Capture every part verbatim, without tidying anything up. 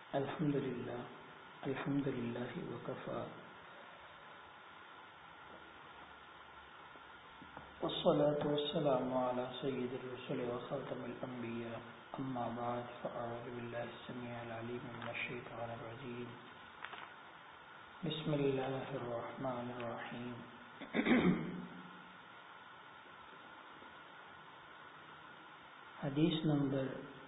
الحمد لله الحمد لله وكفى والصلاة والسلام على سيد الرسل وخاتم الأنبياء أما بعد فأعوذ بالله السميع العليم من الشيطان الرجيم بسم الله الرحمن الرحيم حدیث نمبر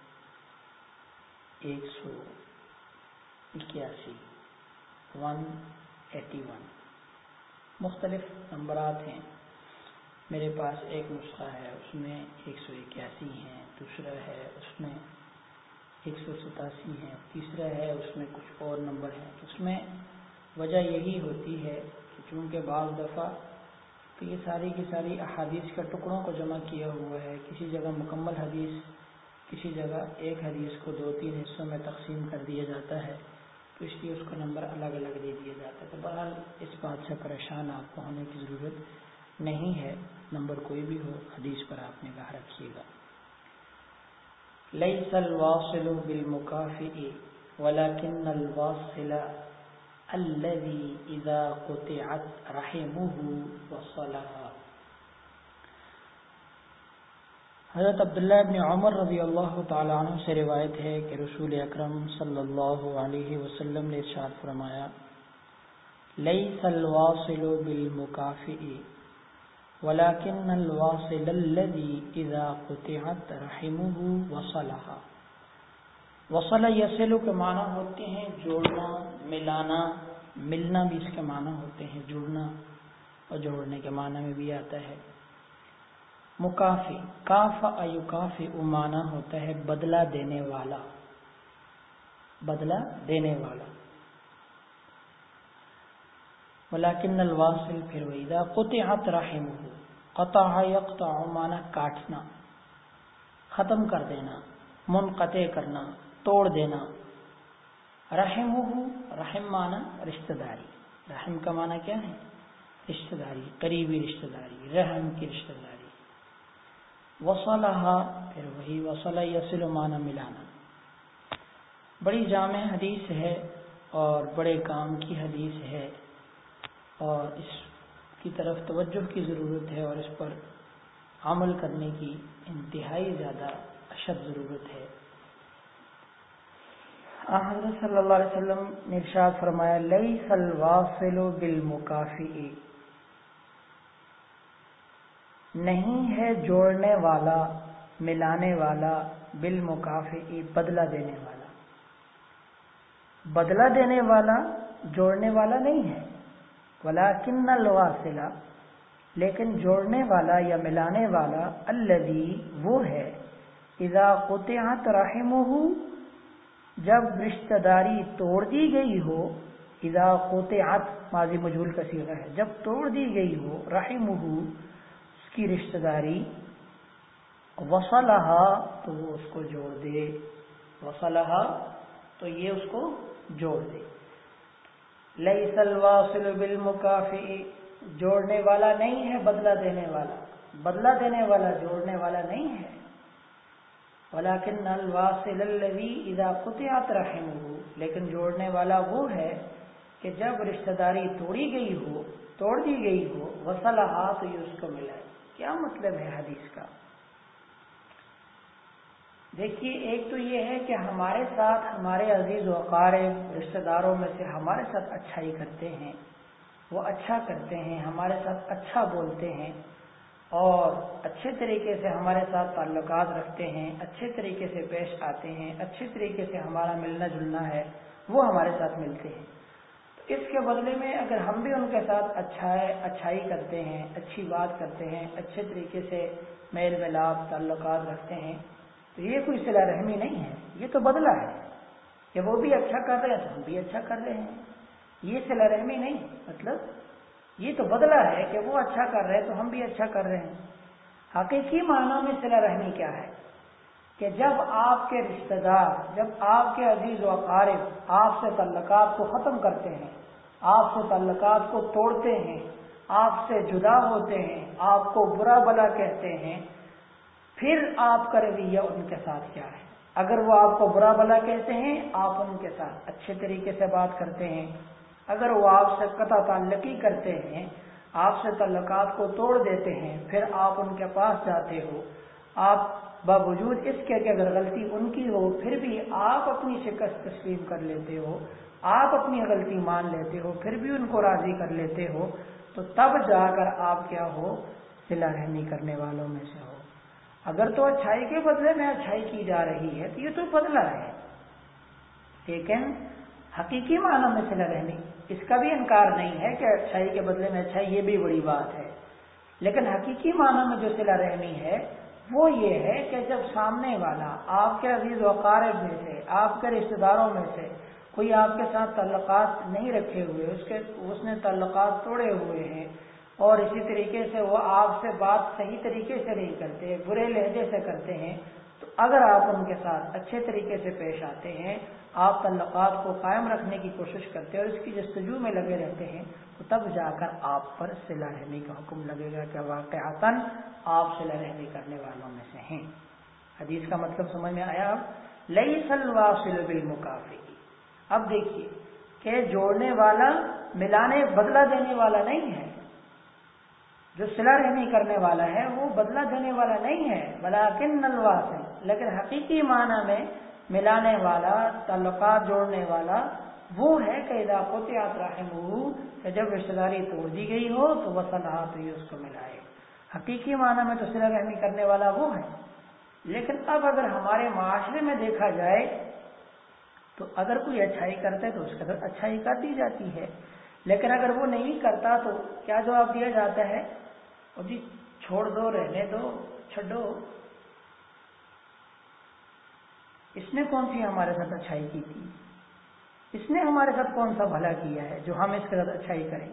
ایک سو اکیاسی ون ایٹی ون مختلف نمبرات ہیں. میرے پاس ایک نسخہ ہے اس میں ایک سو اکیاسی ہیں، دوسرا ہے اس میں ایک سو ستاسی ہیں، تیسرا ہے اس میں کچھ اور نمبر ہیں. اس میں وجہ یہی ہوتی ہے کہ چونکہ بعض دفعہ تو یہ ساری کی ساری احادیث کا ٹکڑوں کو جمع کیا ہوا ہے، کسی جگہ مکمل حدیث، کسی جگہ ایک حدیث کو دو تین حصوں میں تقسیم کر دیا جاتا ہے، تو اس لیے اس کو نمبر الگ الگ دے دیا جاتا ہے. تو بہرحال اس بات سے پریشان آپ کو ہونے کی ضرورت نہیں ہے، نمبر کوئی بھی ہو حدیث پر آپ نگاہ رکھیے گا. لیس الواصل بالمکافئ ولکن الواصل الذي اذا قطعت رحمه وصلها. حضرت عبداللہ ابن عمر رضی اللہ تعالی عنہ سے روایت ہے کہ رسول اکرم صلی اللہ علیہ وسلم نے ارشاد فرمایا، لیس الواصل بالمکافئ ولكن الواصل الذي اذا قطعت رحمه وصلها. وصل یصل کے معنی ہوتے ہیں جوڑنا، ملانا، ملنا بھی اس کے معنی ہوتے ہیں، جڑنا اور جوڑنے کے معنی میں بھی آتا ہے. مکافئ، کافأ یکافئ معنی ہوتا ہے بدلہ دینے والا، بدلہ دینے والا. ولیکن الواصل پھر وَإِذَا قُطِعَتْ رَحِمُهُ، قطع یقطع معنی کاٹنا، ختم کر دینا، منقطع کرنا، توڑ دینا. رحمہ، رحم معنی رشتہ داری، رحم کا معنی کیا ہے؟ رشتہ داری، قریبی رشتہ داری، رحم کی رشتہ داری. وصلها پھر وہی وصل یصل معنی ملانا. بڑی جامع حدیث ہے اور بڑے کام کی حدیث ہے، اور اس کی طرف توجہ کی ضرورت ہے اور اس پر عمل کرنے کی انتہائی زیادہ اشد ضرورت ہے. حضرت صلی اللہ علیہ وسلم نے ارشاد فرمایا، لیس الواصل بالمکافئ، نہیں ہے جوڑنے والا، ملانے والا، بالمکافئ بدلہ دینے والا. بدلہ دینے والا جوڑنے والا نہیں ہے. ولیکن الواصل، لیکن جوڑنے والا یا ملانے والا، الذی وہ ہے، اذا قطعت رحمہ جب رشتہ داری توڑ دی گئی ہو. اذا قطعت ماضی مجہول کا صیغہ ہے، جب توڑ دی گئی ہو، رحمہ اس کی رشتہ داری، وصلہا تو وہ اس کو جوڑ دے، وصلہا تو یہ اس کو جوڑ دے. لیس الواصل بالمکافئ، جوڑنے والا نہیں ہے بدلہ دینے والا، بدلہ دینے والا جوڑنے والا نہیں ہے. ولیکن الواصل الذی اذا قطعت رحمہ، لیکن جوڑنے والا وہ ہے کہ جب رشتہ داری توڑی گئی ہو، توڑ دی گئی ہو، وصلہا تو یہ اس کو ملائے. کیا مطلب ہے حدیث کا؟ دیکھیے، ایک تو یہ ہے کہ ہمارے ساتھ ہمارے عزیز و اقارب رشتہ داروں میں سے ہمارے ساتھ اچھائی کرتے ہیں، وہ اچھا کرتے ہیں، ہمارے ساتھ اچھا بولتے ہیں اور اچھے طریقے سے ہمارے ساتھ تعلقات رکھتے ہیں، اچھے طریقے سے پیش آتے ہیں، اچھے طریقے سے ہمارا ملنا جلنا ہے، وہ ہمارے ساتھ ملتے ہیں. تو اس کے بدلے میں اگر ہم بھی ان کے ساتھ اچھا اچھائی کرتے ہیں، اچھی بات کرتے ہیں، اچھے طریقے سے میل ملاپ تعلقات رکھتے ہیں، تو یہ کوئی صلہ رحمی نہیں ہے، یہ تو بدلہ ہے کہ وہ بھی اچھا کر رہے ہیں تو ہم بھی اچھا کر رہے ہیں. یہ صلہ رحمی نہیں، مطلب یہ تو بدلہ ہے کہ وہ اچھا کر رہے ہیں تو ہم بھی اچھا کر رہے ہیں. حقیقی معنوں میں صلہ رحمی کیا ہے کہ جب آپ کے رشتہ دار، جب آپ کے عزیز و اقارب آپ سے تعلقات کو ختم کرتے ہیں، آپ سے تعلقات کو توڑتے ہیں، آپ سے جدا ہوتے ہیں، آپ کو برا بلا کہتے ہیں، پھر آپ کا رویہ ان کے ساتھ کیا ہے؟ اگر وہ آپ کو برا بھلا کہتے ہیں آپ ان کے ساتھ اچھے طریقے سے بات کرتے ہیں. اگر وہ آپ سے قطع تعلقی کرتے ہیں، آپ سے تعلقات کو توڑ دیتے ہیں، پھر آپ ان کے پاس جاتے ہو، آپ باوجود اس کے کہ اگر غلطی ان کی ہو پھر بھی آپ اپنی شکست تسلیم کر لیتے ہو، آپ اپنی غلطی مان لیتے ہو، پھر بھی ان کو راضی کر لیتے ہو، تو تب جا کر آپ کیا ہو؟ صلہ رحمی کرنے والوں میں سے ہو. اگر تو اچھائی کے بدلے میں اچھائی کی جا رہی ہے تو یہ تو بدلہ ہے، لیکن حقیقی معنی میں صلہ رحمی اس کا بھی انکار نہیں ہے کہ اچھائی کے بدلے میں اچھائی، یہ بھی بڑی بات ہے. لیکن حقیقی معنی میں جو صلہ رحمی ہے وہ یہ ہے کہ جب سامنے والا آپ کے عزیز و اقارب میں سے، آپ کے رشتہ داروں میں سے کوئی آپ کے ساتھ تعلقات نہیں رکھے ہوئے، اس کے اس نے تعلقات توڑے ہوئے ہیں، اور اسی طریقے سے وہ آپ سے بات صحیح طریقے سے نہیں کرتے، برے لہجے سے کرتے ہیں، تو اگر آپ ان کے ساتھ اچھے طریقے سے پیش آتے ہیں، آپ تعلقات کو قائم رکھنے کی کوشش کرتے ہیں اور اس کی جستجو میں لگے رہتے ہیں، تو تب جا کر آپ پر صلہ رحمی کا حکم لگے گا کہ واقعتاً آپ صلہ رحمی کرنے والوں میں سے ہیں. حدیث کا مطلب سمجھ میں آیا؟ اب لیس الواصل بالمکافئ. اب دیکھیے کہ جوڑنے والا ملانے بدلہ دینے والا نہیں ہے، جو صلہ رحمی کرنے والا ہے وہ بدلہ دینے والا نہیں ہے، ولکن الواصل، لیکن حقیقی معنی میں ملانے والا، تعلقات جوڑنے والا وہ ہے کہ اذا قطعت رحمہ، کہ جب رشتہ داری توڑ دی گئی ہو تو وصلھا، تو یہ اس کو ملائے. حقیقی معنی میں تو صلہ رحمی کرنے والا وہ ہے. لیکن اب اگر ہمارے معاشرے میں دیکھا جائے تو اگر کوئی اچھائی کرتا ہے تو اس قدر اچھائی کر دی جاتی ہے، لیکن اگر وہ نہیں کرتا تو کیا جواب دیا جاتا ہے؟ اور جی چھوڑ دو، رہنے دو، چھڈو، اس نے کون سی ہمارے ساتھ اچھائی کی تھی؟ اس نے ہمارے ساتھ کون سا بھلا کیا ہے جو ہم اس کے ساتھ اچھائی کریں؟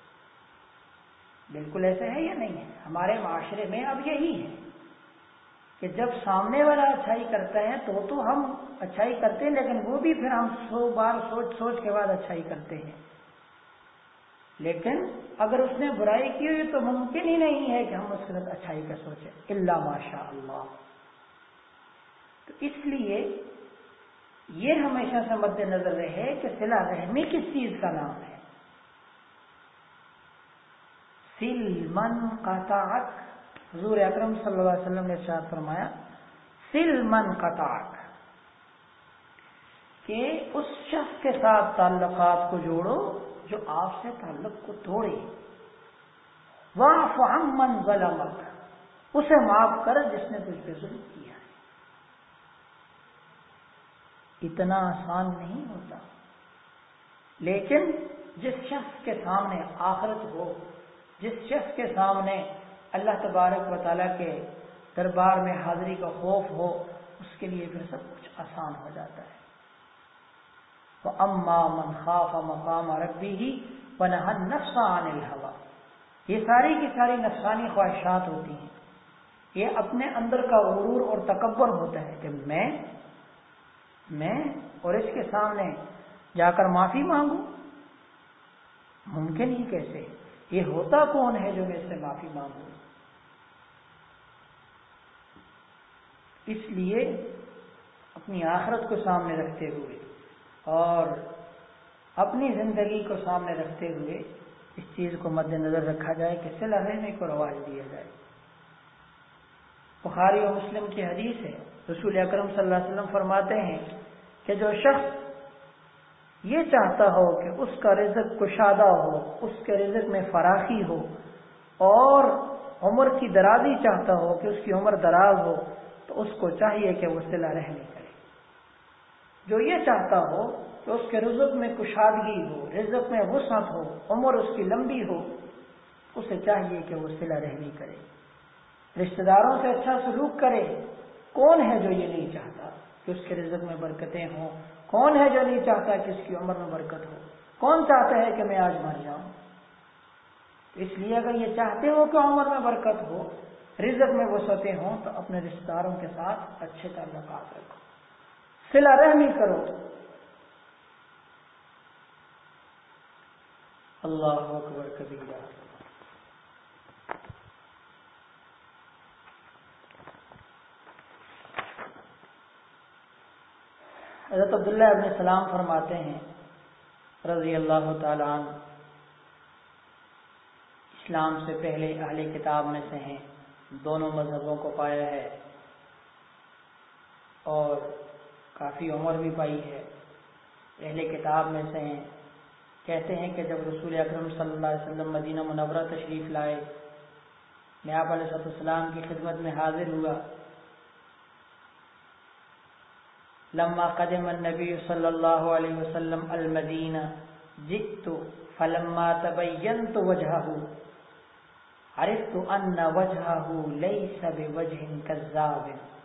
بالکل ایسے ہے یا نہیں ہے؟ ہمارے معاشرے میں اب یہی ہے کہ جب سامنے والا اچھائی کرتا ہے تو تو ہم اچھائی کرتے ہیں، لیکن وہ بھی پھر ہم سو بار سوچ سوچ کے بعد اچھائی کرتے ہیں. لیکن اگر اس نے برائی کی ہوئی تو ممکن ہی نہیں ہے کہ ہم اس کے ساتھ اچھائی کا سوچیں، الا ماشاء اللہ. تو اس لیے یہ ہمیشہ سے مد نظر رہے کہ صلہ رحمی کس چیز کا نام ہے. سل من قطعک، حضور اکرم صلی اللہ علیہ وسلم نے ارشاد فرمایا سل من قطعک، کہ اس شخص کے ساتھ تعلقات کو جوڑو جو آپ سے تعلق کو توڑے. واعف عن من ظلمک، اسے معاف کر جس نے تجھ پہ ظلم کیا ہے. اتنا آسان نہیں ہوتا، لیکن جس شخص کے سامنے آخرت ہو، جس شخص کے سامنے اللہ تبارک و تعالیٰ کے دربار میں حاضری کا خوف ہو، اس کے لیے پھر سب کچھ آسان ہو جاتا ہے. وَأَمَّا مَنْ خَافَ مَقَامَ رَبِّهِ وَنَهَى النَّفْسَ عَنِ الْهَوَىٰ، یہ ساری کی ساری نفسانی خواہشات ہوتی ہیں. یہ اپنے اندر کا غرور اور تکبر ہوتا ہے کہ میں میں اور اس کے سامنے جا کر معافی مانگوں، ممکن ہی کیسے؟ یہ ہوتا کون ہے جو میں اس سے معافی مانگوں؟ اس لیے اپنی آخرت کو سامنے رکھتے ہوئے اور اپنی زندگی کو سامنے رکھتے ہوئے اس چیز کو مد نظر رکھا جائے کہ صلہ رحمی کو رواج دیا جائے. بخاری و مسلم کی حدیث ہے، رسول اکرم صلی اللہ علیہ وسلم فرماتے ہیں کہ جو شخص یہ چاہتا ہو کہ اس کا رزق کشادہ ہو، اس کے رزق میں فراخی ہو، اور عمر کی درازی چاہتا ہو کہ اس کی عمر دراز ہو، تو اس کو چاہیے کہ وہ صلہ رحمی کرے. جو یہ چاہتا ہو کہ اس کے رزق میں کشادگی ہو، رزق میں وسعت ہو، عمر اس کی لمبی ہو، اسے چاہیے کہ وہ صلہ رحمی کرے، رشتہ داروں سے اچھا سلوک کرے. کون ہے جو یہ نہیں چاہتا کہ اس کے رزق میں برکتیں ہوں؟ کون ہے جو نہیں چاہتا کہ اس کی عمر میں برکت ہو؟ کون چاہتا ہے کہ میں آج مر جاؤں؟ اس لیے اگر یہ چاہتے ہو کہ عمر میں برکت ہو، رزق میں وسعتیں ہوں، تو اپنے رشتہ داروں کے ساتھ اچھے تعلقات رکھو، صلہ رحمی کرو. اللہ اکبر کبیرہ. حضرت عبداللہ ابن سلام فرماتے ہیں رضی اللہ تعالیٰ عنہ، اسلام سے پہلے اہل کتاب میں سے ہیں، دونوں مذہبوں کو پایا ہے اور کافی عمر بھی پائی ہے، اہل کتاب میں سے ہیں۔ کہتے ہیں کہ جب رسول اکرم صلی اللہ علیہ وسلم مدینہ منورہ تشریف لائے، میں آپ علیہ السلام کی خدمت میں حاضر ہوا۔ لما قدم النبی صلی اللہ علیہ وسلم المدینہ جئت فلما تبینت وجہہ عرفت ان وجہہ لیس بوجہ کذاب،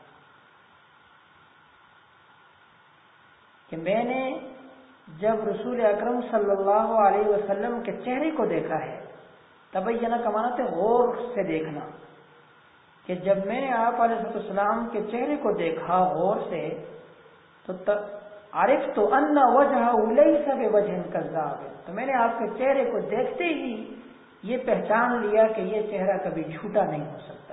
کہ میں نے جب رسول اکرم صلی اللہ علیہ وسلم کے چہرے کو دیکھا ہے، تبینہ کا معنی ہے غور سے دیکھنا، کہ جب میں نے آپ علیہ السلام کے چہرے کو دیکھا غور سے تو عرفت ان وجہہ لیس بوجہ کذاب، تو میں نے آپ کے چہرے کو دیکھتے ہی یہ پہچان لیا کہ یہ چہرہ کبھی جھوٹا نہیں ہو سکتا۔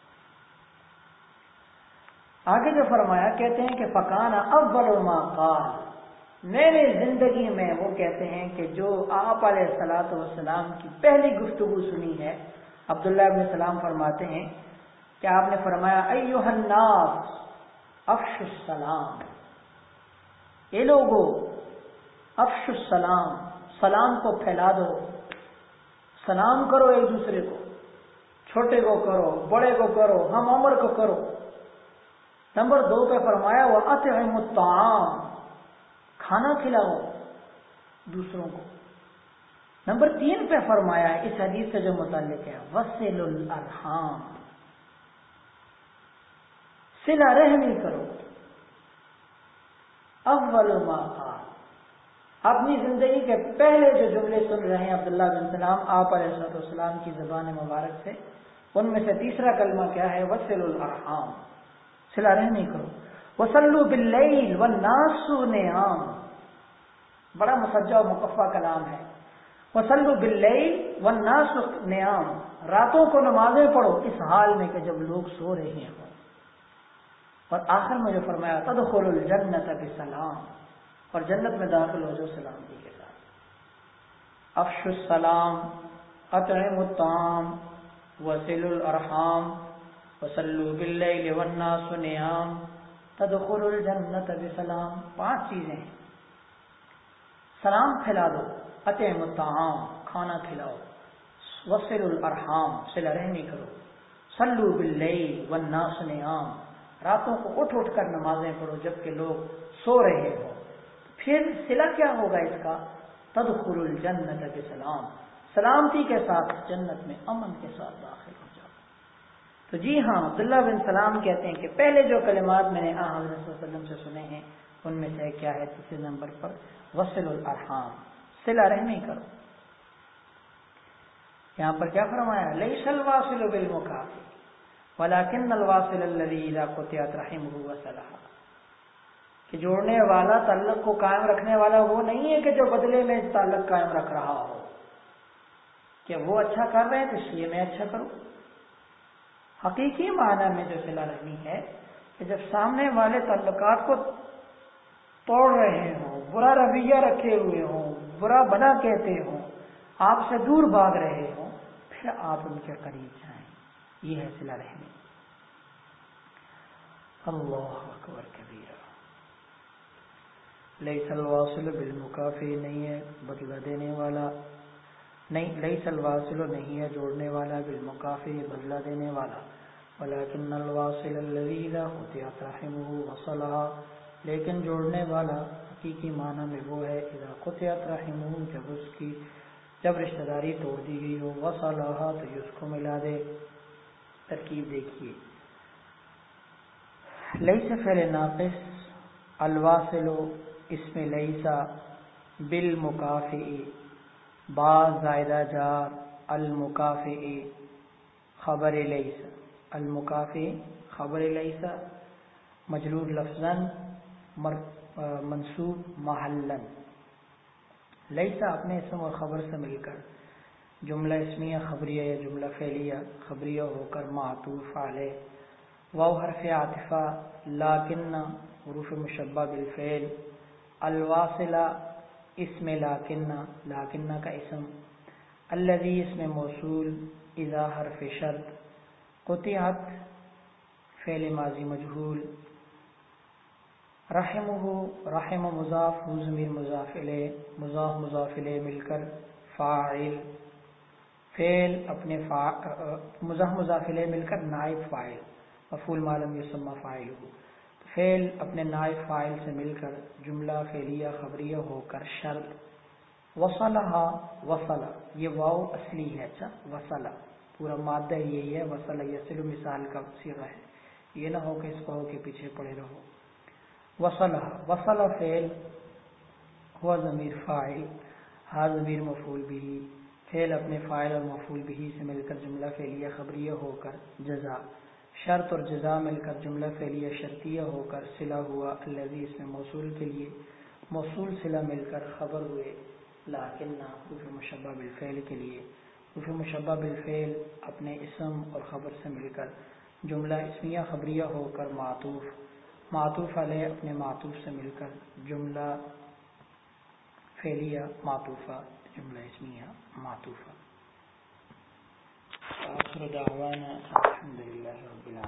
آگے جو فرمایا، کہتے ہیں کہ فکان اول ما قال، میں نے زندگی میں، وہ کہتے ہیں کہ جو آپ علیہ الصلوۃ والسلام کی پہلی گفتگو سنی ہے، عبداللہ ابن سلام فرماتے ہیں کہ آپ نے فرمایا ایھا الناس افشوا السلام، اے لوگو افشوا السلام، سلام کو پھیلا دو، سلام کرو ایک دوسرے کو، چھوٹے کو کرو، بڑے کو کرو، ہم عمر کو کرو۔ نمبر دو پہ فرمایا وَأَطْعِمُوا الطَّعَامَ، کھانا کھلاؤ دوسروں کو۔ نمبر تین پہ فرمایا اس حدیث سے جو متعلق ہے وَصِلُوا الْأَرْحَامَ، صلہ رحمی کرو۔ اول ما قال، اپنی زندگی کے پہلے جو جملے سن رہے ہیں عبداللہ بن سلام آپ علیہ السلام کی زبان مبارک سے، ان میں سے تیسرا کلمہ کیا ہے؟ وَصِلُوا الْأَرْحَامَ، صلہ رحمی کرو۔ وَصَلُّوا بِاللَّيْلِ وَالنَّاسُ نِيَامٌ، بڑا مسجع و مقفع کلام ہے۔ وَصَلُّوا بِاللَّيْلِ وَالنَّاسُ نِيَامٌ، راتوں کو نمازیں پڑھو اس حال میں کہ جب لوگ سو رہے ہوں۔ اور آخر میں جو فرمایا تدخلوا الجنۃ بسلام، اور جنت میں داخل ہو جو سلامتی کے ساتھ۔ افشوا السلام، اطعموا الطعام، وصلوا الارحام، وصلوا باللیل والناس نیام، تدخلوا الجنۃ بسلام، پانچ چیزیں ہیں۔ سلام پھیلا دو، اطعموا الطعام، کھانا کھلاؤ، وصلوا الارحام، صلہ رحمی کرو، صلوا باللیل والناس نیام، راتوں کو اٹھ اٹھ کر نمازیں پڑھو جبکہ لوگ سو رہے ہوں۔ پھر صلہ کیا ہوگا اس کا؟ تدخلوا الجنۃ بسلام، سلامتی کے ساتھ جنت میں امن کے ساتھ داخل ہو جاؤ۔ تو جی ہاں، عبداللہ بن سلام کہتے ہیں کہ پہلے جو کلمات میں نے آن حضرت صلی اللہ علیہ وسلم سے سنے ہیں ان میں سے کیا ہے؟ تیسرے نمبر پر وصل الارحام، صلہ رحمی کرو۔ یہاں پر کیا فرمایا؟ لیس الواصل بالمکافئ ولکن الواصل الذی اذا قطعت رحمہ وصلہ، کہ جوڑنے والا، تعلق کو قائم رکھنے والا وہ نہیں ہے کہ جو بدلے میں تعلق قائم رکھ رہا ہو، کہ وہ اچھا کر رہے ہیں تو اس لیے میں اچھا کروں۔ حقیقی معنی میں جو صلہ رحمی ہے کہ جب سامنے والے تعلقات کو توڑ رہے ہوں، برا رویہ رکھے ہوئے ہوں، برا بنا کہتے ہوں، آپ سے دور بھاگ رہے ہوں، پھر آپ ان کے قریب جائیں، یہ ہے صلہ رحمی۔ اللہ اکبر کبیرہ۔ لیس الواصل بالمکافئ، نہیں ہے بدلہ دینے والا، نہیں، لیس الواصل نہیں ہے جوڑنے والا، بالمکافئ بدلہ دینے والا، ولکن الواصل الذی اذا قطعت رحمہ وصلہ، لیکن جوڑنے والا حقیقی معنی میں وہ ہے اذا قطعت رحمہ، جب اس کی جب رشتہ داری توڑ دی گئی ہو، وصلہ تو یہ اس کو ملا دے۔ ترکیب دیکھیے، لیس فعل ناقص، الواصل اسم لیسا، بالمکافئ با زائدہ جار، المکافئ خبر لیسا، المکافئ خبر لیسا مجرور لفظاً منصوب محلاً۔ لیسا اپنے اسم اور خبر سے مل کر جملہ اسمیہ خبریہ یا جملہ فعلیہ خبریہ ہو کر معطوف علیہ، واو حرف عاطفہ لاکنہ حروف مشبہ بالفعل، الواصلہ اسم لاکنہ، لاکنہ کا اسم، الذی اسم موصول، اذا حرف شرط، قطعت فعل ماضی مجہول، رحمہ رحم مضاف ہو ضمیر مضاف الیہ، مضاف مضاف الیہ مل کر فاعل، فعل اپنے مضاف مضاف الیہ مل کر نائب فاعل، مفعول ما لم یسمى فاعلہ، فعل اپنے نائب فاعل سے مل کر جملہ فعلیہ خبریہ ہو کر شرط، وصلہا وصلہ، یہ واو اصلی ہے، اچھا وصلہ پورا مادہ یہی ہے، وصلہ یصل مثال کا صیغہ ہے، یہ نہ ہو کہ اس واو کے پیچھے پڑے رہو، وصلہ وصلہ فعل، ہوا ضمیر فاعل، ہا ضمیر مفعول بھی، فعل اپنے فاعل اور مفعول بھی سے مل کر جملہ فعلیہ خبریہ ہو کر جزا، شرط اور جزا مل کر جملہ فعلیہ شرطیہ ہو کر صلہ ہوا، الذی اس میں موصول کے لیے، موصول صلہ مل کر خبر ہوئے، لاکنہ حروف مشبہ بالفعل کے لیے، حروف مشبہ بالفعل اپنے اسم اور خبر سے مل کر جملہ اسمیہ خبریہ ہو کر معطوف، معطوف علیہ اپنے معطوف سے مل کر جملہ فعلیہ معطوفہ، جملہ اسمیہ معطوفہ۔ آخر دعوانا الحمدللہ رب العالمین۔